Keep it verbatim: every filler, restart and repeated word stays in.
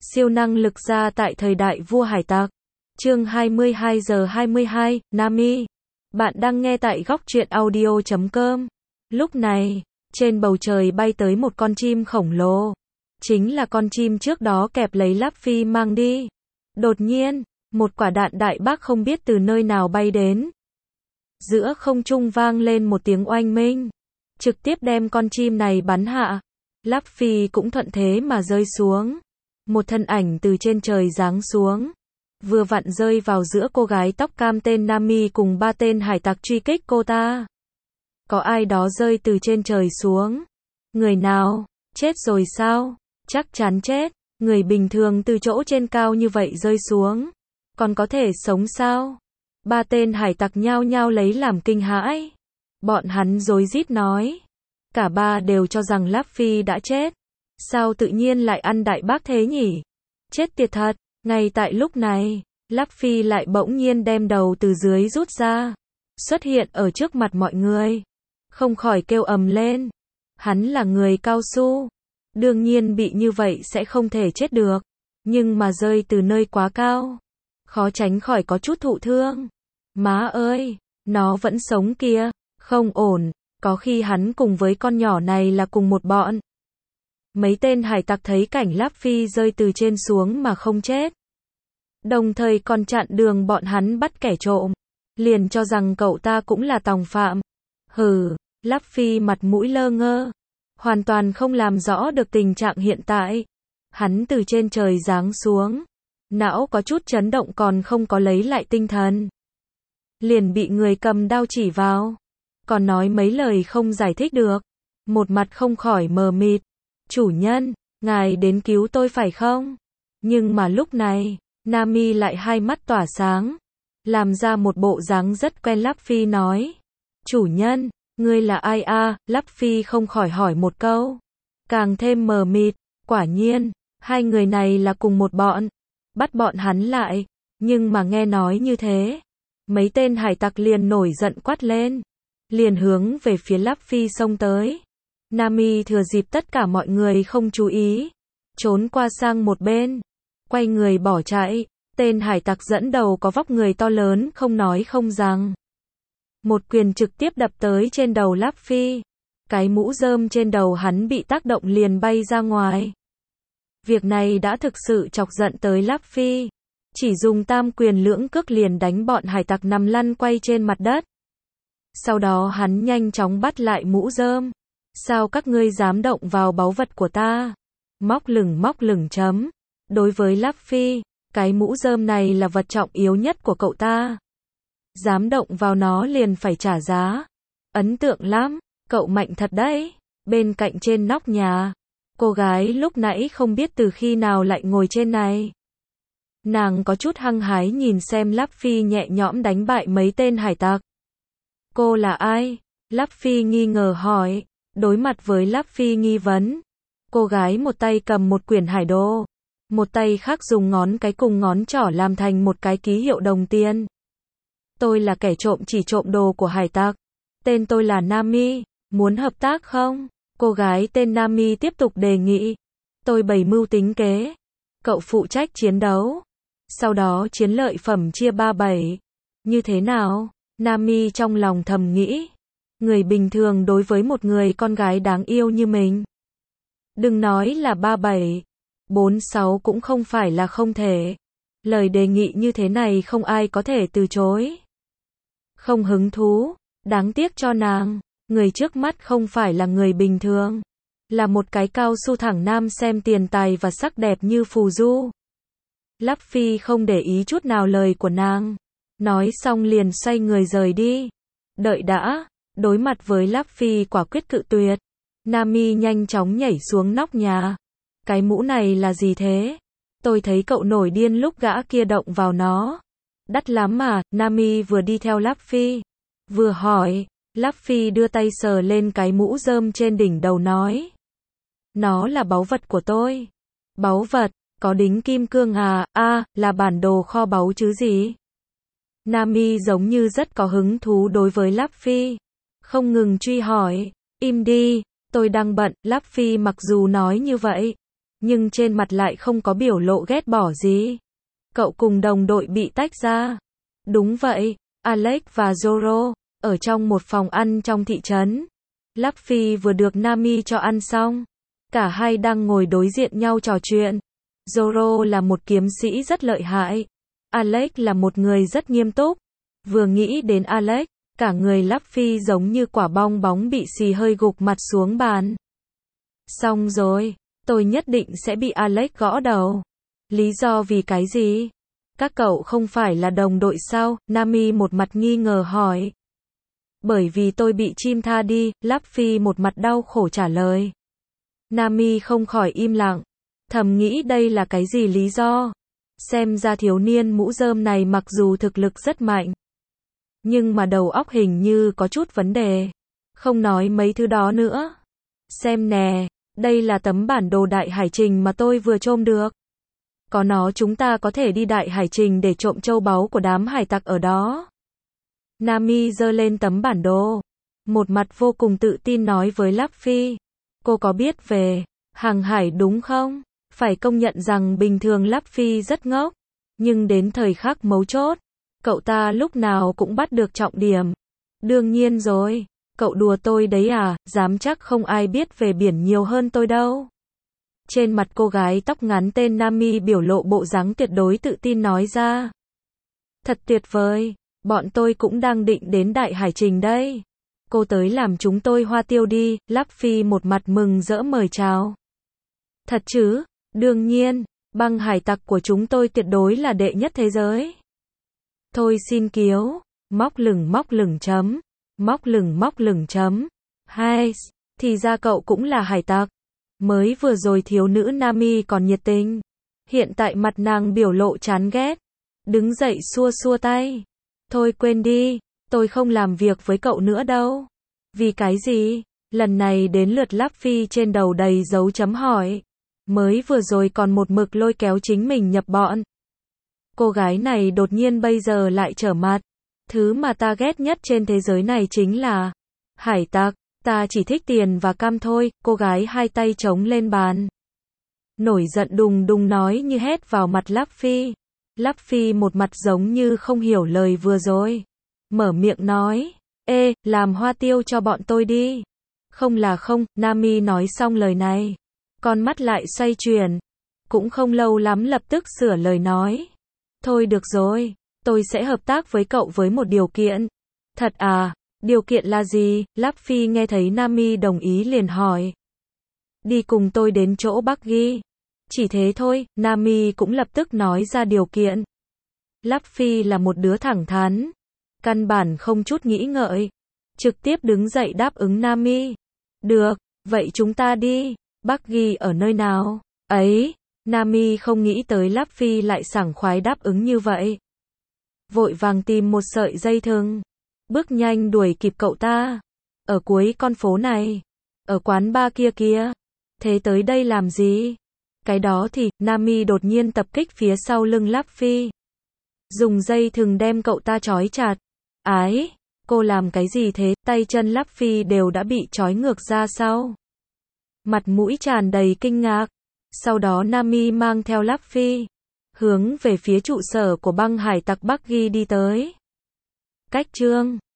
Siêu năng lực ra tại thời đại vua hải tặc. Chương hai mươi hai giờ hai mươi hai, Nami. Bạn đang nghe tại góc truyện audio chấm com. Lúc này, trên bầu trời bay tới một con chim khổng lồ. Chính là con chim trước đó kẹp lấy Luffy mang đi. Đột nhiên, một quả đạn đại bác không biết từ nơi nào bay đến. Giữa không trung vang lên một tiếng oanh minh, trực tiếp đem con chim này bắn hạ. Luffy cũng thuận thế mà rơi xuống. Một thân ảnh từ trên trời giáng xuống, vừa vặn rơi vào giữa cô gái tóc cam tên Nami cùng ba tên hải tặc truy kích cô ta. Có ai đó rơi từ trên trời xuống? Người nào? Chết rồi sao? Chắc chắn chết. Người bình thường từ chỗ trên cao như vậy rơi xuống, còn có thể sống sao? Ba tên hải tặc nhao nhao lấy làm kinh hãi. Bọn hắn rối rít nói. Cả ba đều cho rằng Luffy đã chết. Sao tự nhiên lại ăn đại bác thế nhỉ? Chết tiệt thật. Ngay tại lúc này, Luffy lại bỗng nhiên đem đầu từ dưới rút ra, xuất hiện ở trước mặt mọi người. Không khỏi kêu ầm lên. Hắn là người cao su, đương nhiên bị như vậy sẽ không thể chết được. Nhưng mà rơi từ nơi quá cao, khó tránh khỏi có chút thụ thương. Má ơi, nó vẫn sống kia. Không ổn, có khi hắn cùng với con nhỏ này là cùng một bọn. Mấy tên hải tặc thấy cảnh Luffy rơi từ trên xuống mà không chết, đồng thời còn chặn đường bọn hắn bắt kẻ trộm, liền cho rằng cậu ta cũng là tòng phạm. Hừ, Luffy mặt mũi lơ ngơ, hoàn toàn không làm rõ được tình trạng hiện tại. Hắn từ trên trời giáng xuống, não có chút chấn động còn không có lấy lại tinh thần, liền bị người cầm đao chỉ vào, còn nói mấy lời không giải thích được, một mặt không khỏi mờ mịt. Chủ nhân, ngài đến cứu tôi phải không? Nhưng mà lúc này, Nami lại hai mắt tỏa sáng, làm ra một bộ dáng rất quen. Luffy nói, chủ nhân, ngươi là ai a? À? Luffy không khỏi hỏi một câu, càng thêm mờ mịt. Quả nhiên, hai người này là cùng một bọn, bắt bọn hắn lại. Nhưng mà nghe nói như thế, mấy tên hải tặc liền nổi giận quát lên, liền hướng về phía Luffy xông tới. Nami thừa dịp tất cả mọi người không chú ý, trốn qua sang một bên, quay người bỏ chạy. Tên hải tặc dẫn đầu có vóc người to lớn không nói không rằng, một quyền trực tiếp đập tới trên đầu Luffy. Cái mũ rơm trên đầu hắn bị tác động liền bay ra ngoài. Việc này đã thực sự chọc giận tới Luffy, chỉ dùng tam quyền lưỡng cước liền đánh bọn hải tặc nằm lăn quay trên mặt đất. Sau đó hắn nhanh chóng bắt lại mũ rơm. Sao các ngươi dám động vào báu vật của ta? Móc lửng móc lửng chấm. Đối với Luffy, cái mũ rơm này là vật trọng yếu nhất của cậu ta. Dám động vào nó liền phải trả giá. Ấn tượng lắm, cậu mạnh thật đấy. Bên cạnh trên nóc nhà, cô gái lúc nãy không biết từ khi nào lại ngồi trên này. Nàng có chút hăng hái nhìn xem Luffy nhẹ nhõm đánh bại mấy tên hải tặc. Cô là ai? Luffy nghi ngờ hỏi. Đối mặt với Luffy nghi vấn, cô gái một tay cầm một quyển hải đồ, một tay khác dùng ngón cái cùng ngón trỏ làm thành một cái ký hiệu đồng tiền. Tôi là kẻ trộm chỉ trộm đồ của hải tặc. Tên tôi là Nami, muốn hợp tác không? Cô gái tên Nami tiếp tục đề nghị. Tôi bày mưu tính kế, cậu phụ trách chiến đấu, sau đó chiến lợi phẩm chia ba bảy. Như thế nào? Nami trong lòng thầm nghĩ. Người bình thường đối với một người con gái đáng yêu như mình, đừng nói là ba bảy, bốn sáu cũng không phải là không thể. Lời đề nghị như thế này không ai có thể từ chối. Không hứng thú, đáng tiếc cho nàng, người trước mắt không phải là người bình thường, là một cái cao su thẳng nam xem tiền tài và sắc đẹp như phù du. Luffy không để ý chút nào lời của nàng, nói xong liền xoay người rời đi. Đợi đã. Đối mặt với Luffy quả quyết cự tuyệt, Nami nhanh chóng nhảy xuống nóc nhà. Cái mũ này là gì thế? Tôi thấy cậu nổi điên lúc gã kia động vào nó. Đắt lắm mà. Nami vừa đi theo Luffy, vừa hỏi. Luffy đưa tay sờ lên cái mũ rơm trên đỉnh đầu nói. Nó là báu vật của tôi. Báu vật? Có đính kim cương à? A, à, là bản đồ kho báu chứ gì? Nami giống như rất có hứng thú đối với Luffy, không ngừng truy hỏi. Im đi, tôi đang bận. Luffy mặc dù nói như vậy, nhưng trên mặt lại không có biểu lộ ghét bỏ gì. Cậu cùng đồng đội bị tách ra. Đúng vậy, Alex và Zoro, ở trong một phòng ăn trong thị trấn. Luffy vừa được Nami cho ăn xong. Cả hai đang ngồi đối diện nhau trò chuyện. Zoro là một kiếm sĩ rất lợi hại. Alex là một người rất nghiêm túc. Vừa nghĩ đến Alex, cả người Luffy giống như quả bong bóng bị xì hơi gục mặt xuống bàn. Xong rồi, tôi nhất định sẽ bị Alex gõ đầu. Lý do vì cái gì? Các cậu không phải là đồng đội sao? Nami một mặt nghi ngờ hỏi. Bởi vì tôi bị chim tha đi, Luffy một mặt đau khổ trả lời. Nami không khỏi im lặng, thầm nghĩ đây là cái gì lý do? Xem ra thiếu niên mũ rơm này mặc dù thực lực rất mạnh, nhưng mà đầu óc hình như có chút vấn đề. Không nói mấy thứ đó nữa. Xem nè, đây là tấm bản đồ đại hải trình mà tôi vừa trôm được. Có nó chúng ta có thể đi đại hải trình để trộm châu báu của đám hải tặc ở đó. Nami giơ lên tấm bản đồ, một mặt vô cùng tự tin nói với Luffy. Cô có biết về hàng hải đúng không? Phải công nhận rằng bình thường Luffy rất ngốc, nhưng đến thời khắc mấu chốt, cậu ta lúc nào cũng bắt được trọng điểm. Đương nhiên rồi, cậu đùa tôi đấy à, dám chắc không ai biết về biển nhiều hơn tôi đâu. Trên mặt cô gái tóc ngắn tên Nami biểu lộ bộ dáng tuyệt đối tự tin nói ra. Thật tuyệt vời, bọn tôi cũng đang định đến đại hải trình đây. Cô tới làm chúng tôi hoa tiêu đi, Luffy một mặt mừng rỡ mời chào. Thật chứ, đương nhiên, băng hải tặc của chúng tôi tuyệt đối là đệ nhất thế giới. Thôi xin kiếu, móc lửng móc lửng chấm, móc lửng móc lửng chấm. Hai, thì ra cậu cũng là hải tặc. Mới vừa rồi thiếu nữ Nami còn nhiệt tình. Hiện tại mặt nàng biểu lộ chán ghét. Đứng dậy xua xua tay. Thôi quên đi, tôi không làm việc với cậu nữa đâu. Vì cái gì? Lần này đến lượt Luffy trên đầu đầy dấu chấm hỏi. Mới vừa rồi còn một mực lôi kéo chính mình nhập bọn. Cô gái này đột nhiên bây giờ lại trở mặt. Thứ mà ta ghét nhất trên thế giới này chính là hải tặc. Ta chỉ thích tiền và cam thôi. Cô gái hai tay chống lên bàn, nổi giận đùng đùng nói như hét vào mặt Luffy. Luffy một mặt giống như không hiểu lời vừa rồi. Mở miệng nói. Ê, làm hoa tiêu cho bọn tôi đi. Không là không, Nami nói xong lời này. Con mắt lại xoay chuyển. Cũng không lâu lắm lập tức sửa lời nói. Thôi được rồi, tôi sẽ hợp tác với cậu với một điều kiện. Thật à? Điều kiện là gì? Luffy nghe thấy Nami đồng ý liền hỏi. Đi cùng tôi đến chỗ Buggy. Chỉ thế thôi, Nami cũng lập tức nói ra điều kiện. Luffy là một đứa thẳng thắn, căn bản không chút nghĩ ngợi, trực tiếp đứng dậy đáp ứng Nami. Được, vậy chúng ta đi. Buggy ở nơi nào? Ấy, Nami không nghĩ tới Luffy lại sảng khoái đáp ứng như vậy. Vội vàng tìm một sợi dây thừng, bước nhanh đuổi kịp cậu ta. Ở cuối con phố này, ở quán bar kia kia. Thế tới đây làm gì? Cái đó thì, Nami đột nhiên tập kích phía sau lưng Luffy. Dùng dây thừng đem cậu ta trói chặt. Ái, cô làm cái gì thế? Tay chân Luffy đều đã bị trói ngược ra sau. Mặt mũi tràn đầy kinh ngạc. Sau đó Nami mang theo Luffy, hướng về phía trụ sở của băng hải tặc Buggy đi tới. Cách chương